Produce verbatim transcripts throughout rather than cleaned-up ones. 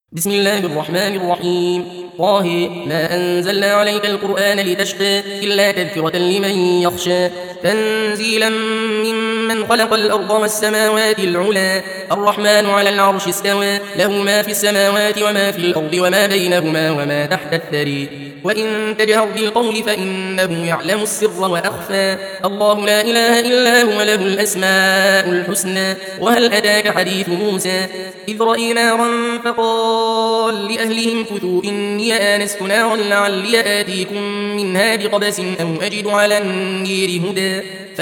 بسم الله الرحمن الرحيم. طه ما أنزلنا عليك القرآن لتشقى إلا تذكرة لمن يخشى تنزيلا ممن خلق الأرض والسماوات العلا الرحمن على العرش استوى له ما في السماوات وما في الأرض وما بينهما وما تحت الثري وإن تجهر بالقول فإنه يعلم السر وأخفى الله لا إله إلا هو له الأسماء الحسنى وهل أتاك حديث موسى إذ رأي نارا فقال لأهلهم كثوا إني آنست نارا لعلي آتيكم منها بقبس أو أجد على النير هدى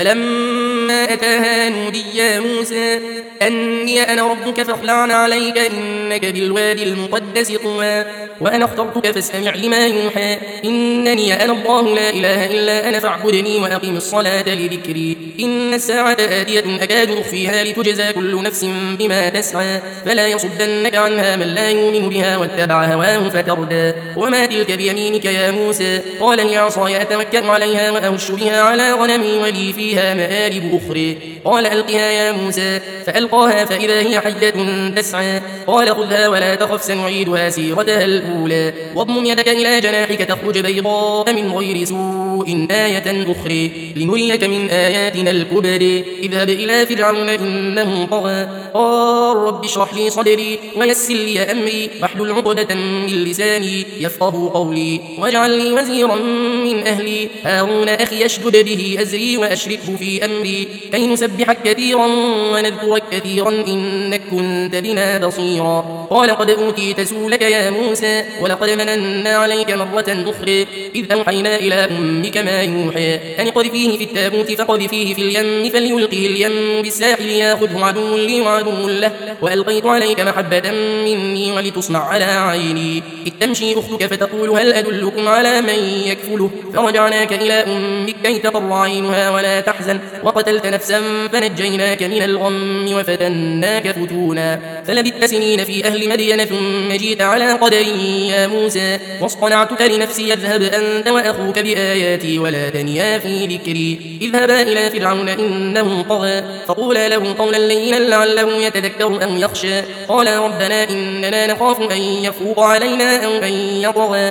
فلما أتاها نودي يا موسى أني أنا ربك فاخلع عليك إنك بالوادي المقدس طوى وأنا اخترتك فاستمع لما يوحى إنني أنا الله لا إله إلا أنا فاعبدني وأقم الصلاة لذكري إن الساعة آتية أكاد أخفيها لتجزى كل نفس بما تسعى فلا يصدنك عنها من لا يؤمن بها واتبع هواه فتردى وما تلك بيمينك يا موسى قال هي عصاي أتوكل عليها وأهش بها على غنمي ولي فيها مآرب أخرى قال ألقها يا موسى فألقاها فإذا هي حية تسعى قال خذها ولا تخف سنعيدها سيرتها الأولى واضمم يدك إلى جناحك تخرج بيضاء من غير سوء آية أخرى لنريك من آياتنا الكبر اذهب إلى فرعون إنه طغى قال رب اشرح لي صدري ويسر لي أمري واحلل عقدة من لساني يفقه قولي واجعل لي وزيرا من أهلي هارون أخي اشدد به أزري وأشركه في أمري كي نسبحك كثيرا ونذكرك كثيرا إنك كنت بنا بصيرا قال قد أوتيت سؤلك يا موسى ولقد مننا عليك مرة أخرى إذ أوحينا إلى أمك ما يوحى أن اقذفيه في التابوت فقذفيه في اليم فليلقه اليم بالساحل ياخذه عدو لي وعدو له وألقيت عليك محبة مني ولتصنع على عيني إذ تمشي أختك فتقول هل أدلكم على من يكفله فرجعناك إلى أمك كي تقر عينها ولا تحزن وقتلت نفسا فنجيناك من الغم وفتناك فتونا فلبثت سنين في أهل مدين ثم جيت على قدر يا موسى واصطنعتك لنفسي اذهب أنت وأخوك بآياتي ولا تنيا في ذكري اذهبا إلى فرعون إنه طغى فقولا له قولا لينا لعله يتذكر أو يخشى قال ربنا إننا نخاف أن يفوق علينا أو أن يطغى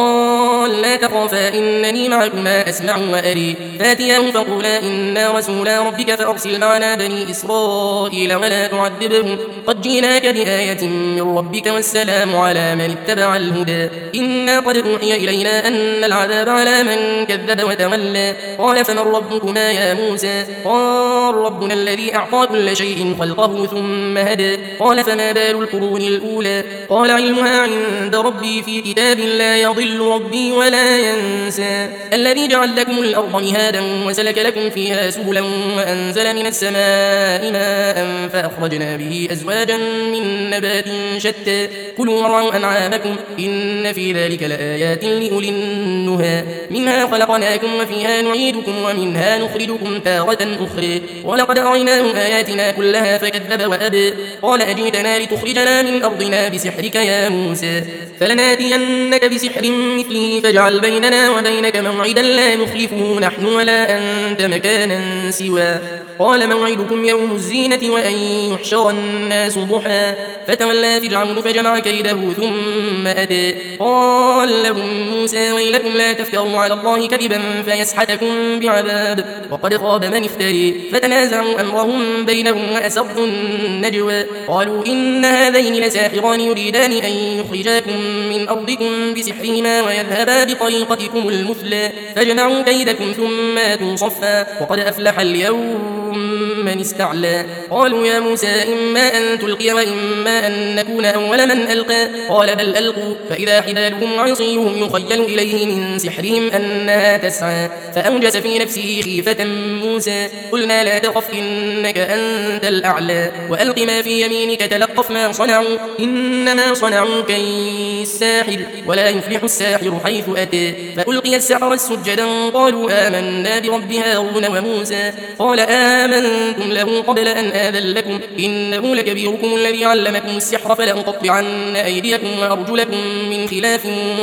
قال لا تخافا إنني معكما أسمع وأري فاتياه فقولا إنا رسولا ربك فأرسل معنا بني إسرائيل ولا تعذبهم قد جئناك بآية من ربك والسلام على من اتبع الهدى إنا قد أوحي إلينا أن العذاب على من كذب وتولى قال فمن ربكما يا موسى قال ربنا الذي أعطى كل شيء خلقه ثم هدى قال فما بال القرون الأولى قال علمها عند ربي في كتاب لا يضل ربي ولا ينسى الذي جعل لكم الأرض مهادا وسلك لكم فيها سبلا وأنزل من السماء ماء فأخرجنا به أزواجا من نبات شتى كلوا وارعوا أنعامكم إن في ذلك لآيات لأولي النهى منها خلقناكم وفيها نعيدكم ومنها نخرجكم تارة أخرى ولقد أريناه آياتنا كلها فكذب وأبى قال أجئتنا لتخرجنا من أرضنا بسحرك يا موسى فلناتينك بسحر مثله فاجعل بيننا وبينك موعدا لا نخلفه نحن ولا أنت مكانا سوى قال موعدكم يوم الزينة وأن يحشر الناس ضحى فتولى فرعون فجمع كيده ثم أتى قال لهم موسى ويلكم لا تفتروا على الله كذبا فيسحتكم بعذاب وقد خاب من افتري فتنازعوا أمرهم بينهم وأسروا النجوى قالوا إن هذين لساحران يريدان أن يخرجاكم من أرضكم بسحرهما ويذهبا بطريقتكم المثلى فجمعوا كيدكم ثم آتوا صفا وقد أفلح اليوم من استعلى قالوا يا موسى إما أن تلقي وإما أن نكون أول من ألقى قال بل ألقوا فإذا حبالهم وعصيهم يخيل إليه من سحرهم أنها تسعى فأوجس في نفسه خيفة موسى قلنا لا تخف إنك أنت الأعلى وألق ما في يمينك تلقف ما صنعوا إنما صنعوا كيد الساحر ولا يفلح الساحر حيث أتى فألقي السحرة سجدا قالوا آمنا برب هارون وموسى قال آمنتم له قبل أن آذن لكم إنه لكبيركم الذي علمكم السحر فلأقطعن أيديكم وأرجلكم من خلاف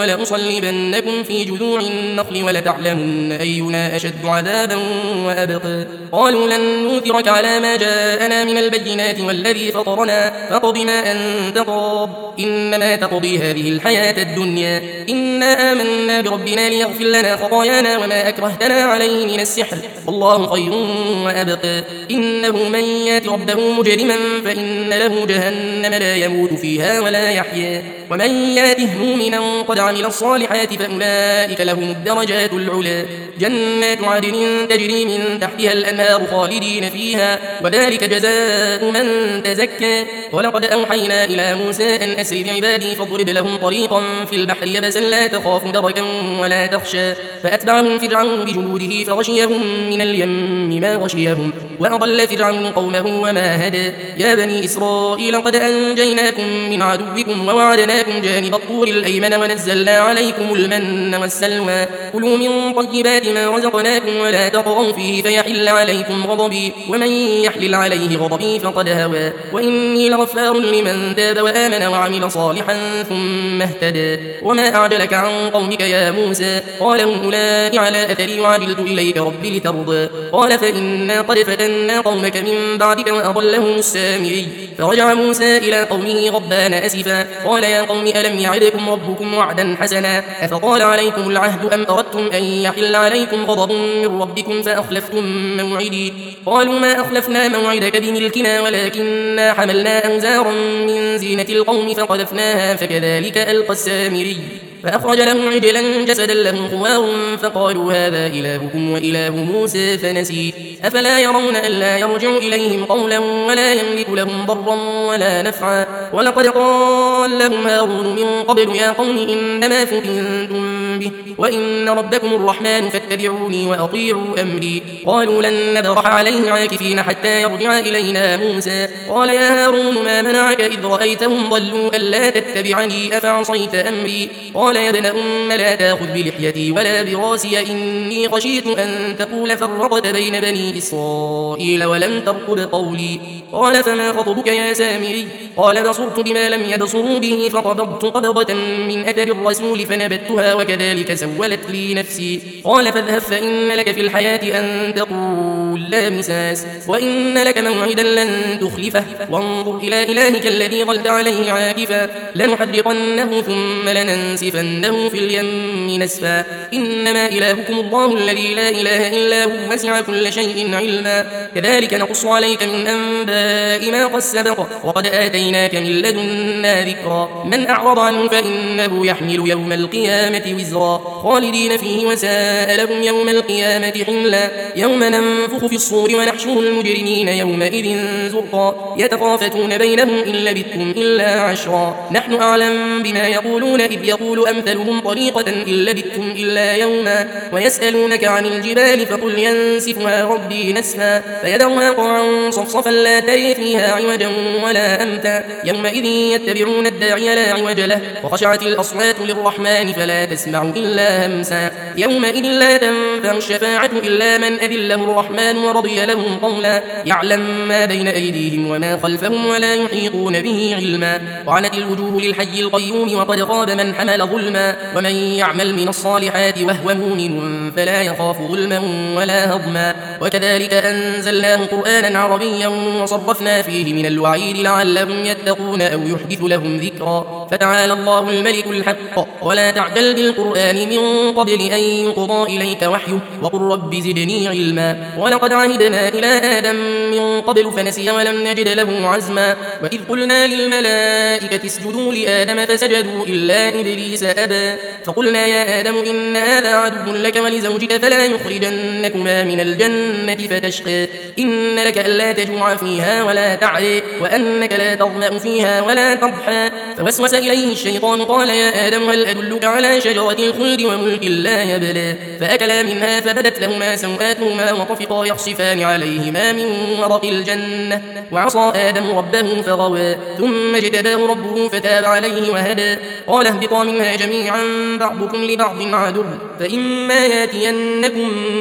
ولأصلبنكم في جذوع النخل ولتعلمن أينا أشد عذابا وأبقى قالوا لن نؤثرك على ما جاءنا من البينات والذي فطرنا فاقض ما أنت قاض إنما تقضي هذه الحياة الدنيا إنا آمنا بربنا ليغفر لنا خطايانا وما أكرهتنا عليه من السحر والله خير وأبقى إنه من يات ربه مجرما فإن له جهنم لا يموت فيها ولا يحيا ومن ياته مؤمنا قد عمل الصالحات فأولئك لهم الدرجات العلى جنات عدن تجري من تحتها الأنهار خالدين فيها وذلك جزاء من تزكى ولقد أوحينا إلى موسى أن أسر بعبادي فاضرب لهم طريقا في البحر يبسا لا تخاف دركا ولا تخشى فأتبعهم فرعون بجنوده فغشيهم من اليم ما غشيهم وأضل فرعون قومه وما هدى يا بني إسرائيل قد أنجيناكم من عدوكم ووعدناكم جانب الطور الأيمن ونزلنا عليكم المن والسلوى كلوا من طيبات ما رزقناكم ولا تطغوا فيه فيحل عليكم غضبي ومن يحلل عليه غضبي فقد هوى وإني لغفار لمن تاب وآمن وعمل صالحا ثم اهتدى وما أعجلك عن قومك يا موسى قال هم أولئك على أثري وعجلت إليك ربي لترضى قال فإنا قد فتنا قومك من بعدك وأضلهم السامري فرجع موسى إلى قومه غضبان أسفا قال يا قوم ألم يعدكم ربكم وعدا حسنا أفطال عليكم العهد أم أردتم أن يحل عليكم غضب من ربكم فأخلفتم موعدي قالوا ما أخلفنا موعدك بملكنا ولكننا حملنا أوزارا من زينة القوم فقذفناها فكذلك ألقى السامري فأخرج لهم عجلا جسدا له خوار فقالوا هذا إلهكم وإله موسى فنسي أفلا يرون ألا يرجع إليهم قولا ولا يملك لهم ضرا ولا نفعا ولقد قال لهم هارون من قبل يا قوم إنما فتنتم به وإن ربكم الرحمن فاتبعوني وأطيعوا أمري قالوا لن نبرح عليه عاكفين حتى يرجع إلينا موسى قال يا هارون ما منعك إذ رأيتهم ضلوا ألا تتبعني أفعصيت أمري قال يا ابن أم لا تأخذ بلحيتي ولا براسي إني خشيت أن تقول فرقت بين بني إسرائيل ولم ترقب قولي قال فما خطبك يا سامري قال بصرت بما لم يبصروا به فقبضت قبضة من أثر الرسول فنبتها وكذلك سولت لي نفسي قال فاذهب فإن لك في الحياة أن تقول لا مساس وإن لك موعدا لن تخلفه وانظر إلى إلهك الذي ظلت عليه عاكفا لنحرقنه ثم لننسفنه في اليم نسفا إنما إلهكم الله الذي لا إله إلا هو وسع كل شيء علما كذلك نقص عليك من أنباء ما قد سبق وقد آتيناك من لدنا ذكرا من أعرض عنه فإنه يحمل يوم القيامة وزرا خالدين فيه وساء لهم يوم القيامة حملا يوم ننفخ في الصور ونحشر المجرمين يومئذ زرقا يتخافتون بينهم إن لبثتم إلا عشرا نحن أعلم بما يقولون إذ يقول أمثلهم طريقة إن لبثتم إلا يوما ويسألونك عن الجبال فقل ينسفها ربي نسفا فيذرها قاعا صفصفا لا تري فيها عوجا ولا أمتا يومئذ يتبعون الداعي لا عوج له وخشعت الأصوات للرحمن فلا تسمع إلا همسا يومئذ لا تنفع الشفاعة إلا من أذن له الرحمن ورضي له قولا يعلم ما بين أيديهم وما خلفهم ولا يحيطون به علما وعنت الوجوه للحي القيوم وقد خاب من حمل ظلما ومن يعمل من الصالحات وهو مؤمن فلا يخاف ظلما ولا هضما وكذلك أنزلناه قرآنا عربيا وصرفنا فيه من الوعيد لعلهم يتقون أو يحدث لهم ذكرا فتعالى الله الملك الحق ولا تعجل بالقرآن من قبل أن يقضى إليك وحيه وقل رب زدني علما ولقد عهدنا إلى آدم من قبل فنسي ولم نجد له عزما وإذ قلنا للملائكة اسجدوا لآدم فسجدوا إلا إبليس أبى فقلنا يا آدم إن هذا عدو لك ولزوجك فلا يخرجنكما من الجنة فتشقى إن لك ألا تجوع فيها ولا تعري وأنك لا تظمأ فيها ولا تضحى فوسوس إليه الشيطان قال يا آدم هل أدلك على شجرة الخلد وملك لا يبلى فأكلا منها فبدت لهما سوآتهما وطفقا يخصفان عليهما من ورق الجنة وعصى آدم ربه فغوى ثم اجتباه ربه فتاب عليه وهدى قال اهبطا منها جميعا بعضكم لبعض عدو فإما ياتينكم مني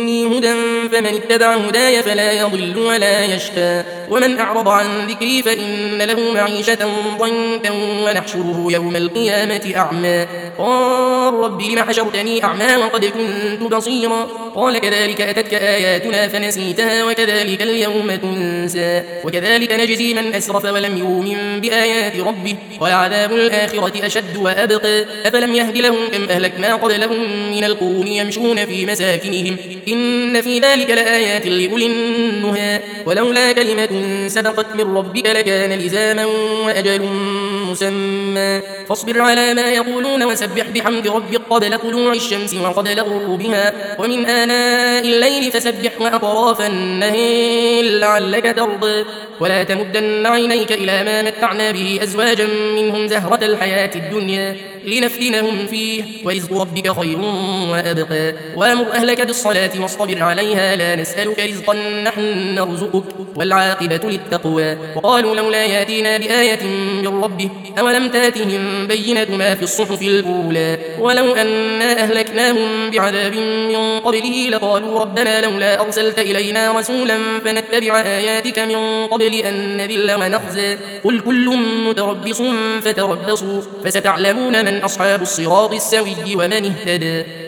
مني هدى فمن اتبع هداي فلا يضل ولا يشقى ومن أعرض عن ذكري فإن له معيشة ضنكا ونحشره يوم القيامة أعمى قال رب لم حشرتني أعمى وقد كنت بصيرا قال كذلك أتتك آياتنا فنسيتها وكذلك اليوم تنسى وكذلك نجزي من أسرف ولم يؤمن بآيات ربه ولعذاب الآخرة أشد وأبقى أفلم يهد لهم كم أهلكنا قبلهم من القرون يمشون في مساكنهم إن في ذلك لآيات لأولي النهى ولولا كلمة سبقت من ربك لكان لزاما وأجل مسمى فاصبر على ما يقولون وسبح بحمد ربك قبل طلوع الشمس وقبل غروبها ومن آناء الليل فسبح وأطراف النهار لعلك ترضى ولا تمدن عينيك إلى ما متعنا به أزواجا منهم زهرة الحياة الدنيا لنفتنهم فيه ورزق ربك خير وأبقى وأمر أهلك بالصلاة واصطبر عليها لا نسألك رزقا نحن نرزقك والعاقبة للتقوى وقالوا لولا ياتينا بآية من ربه أولم تاتهم بينة ما في الصحف الأولى ولو أنا أهلكناهم بعذاب من قبله لقالوا ربنا لولا أرسلت إلينا رسولا فنتبع آياتك من قبل أن نذل ونخزى قل كل متربص فتربصوا فستعلمون من أصحاب الصراط السوي ومن اهتدى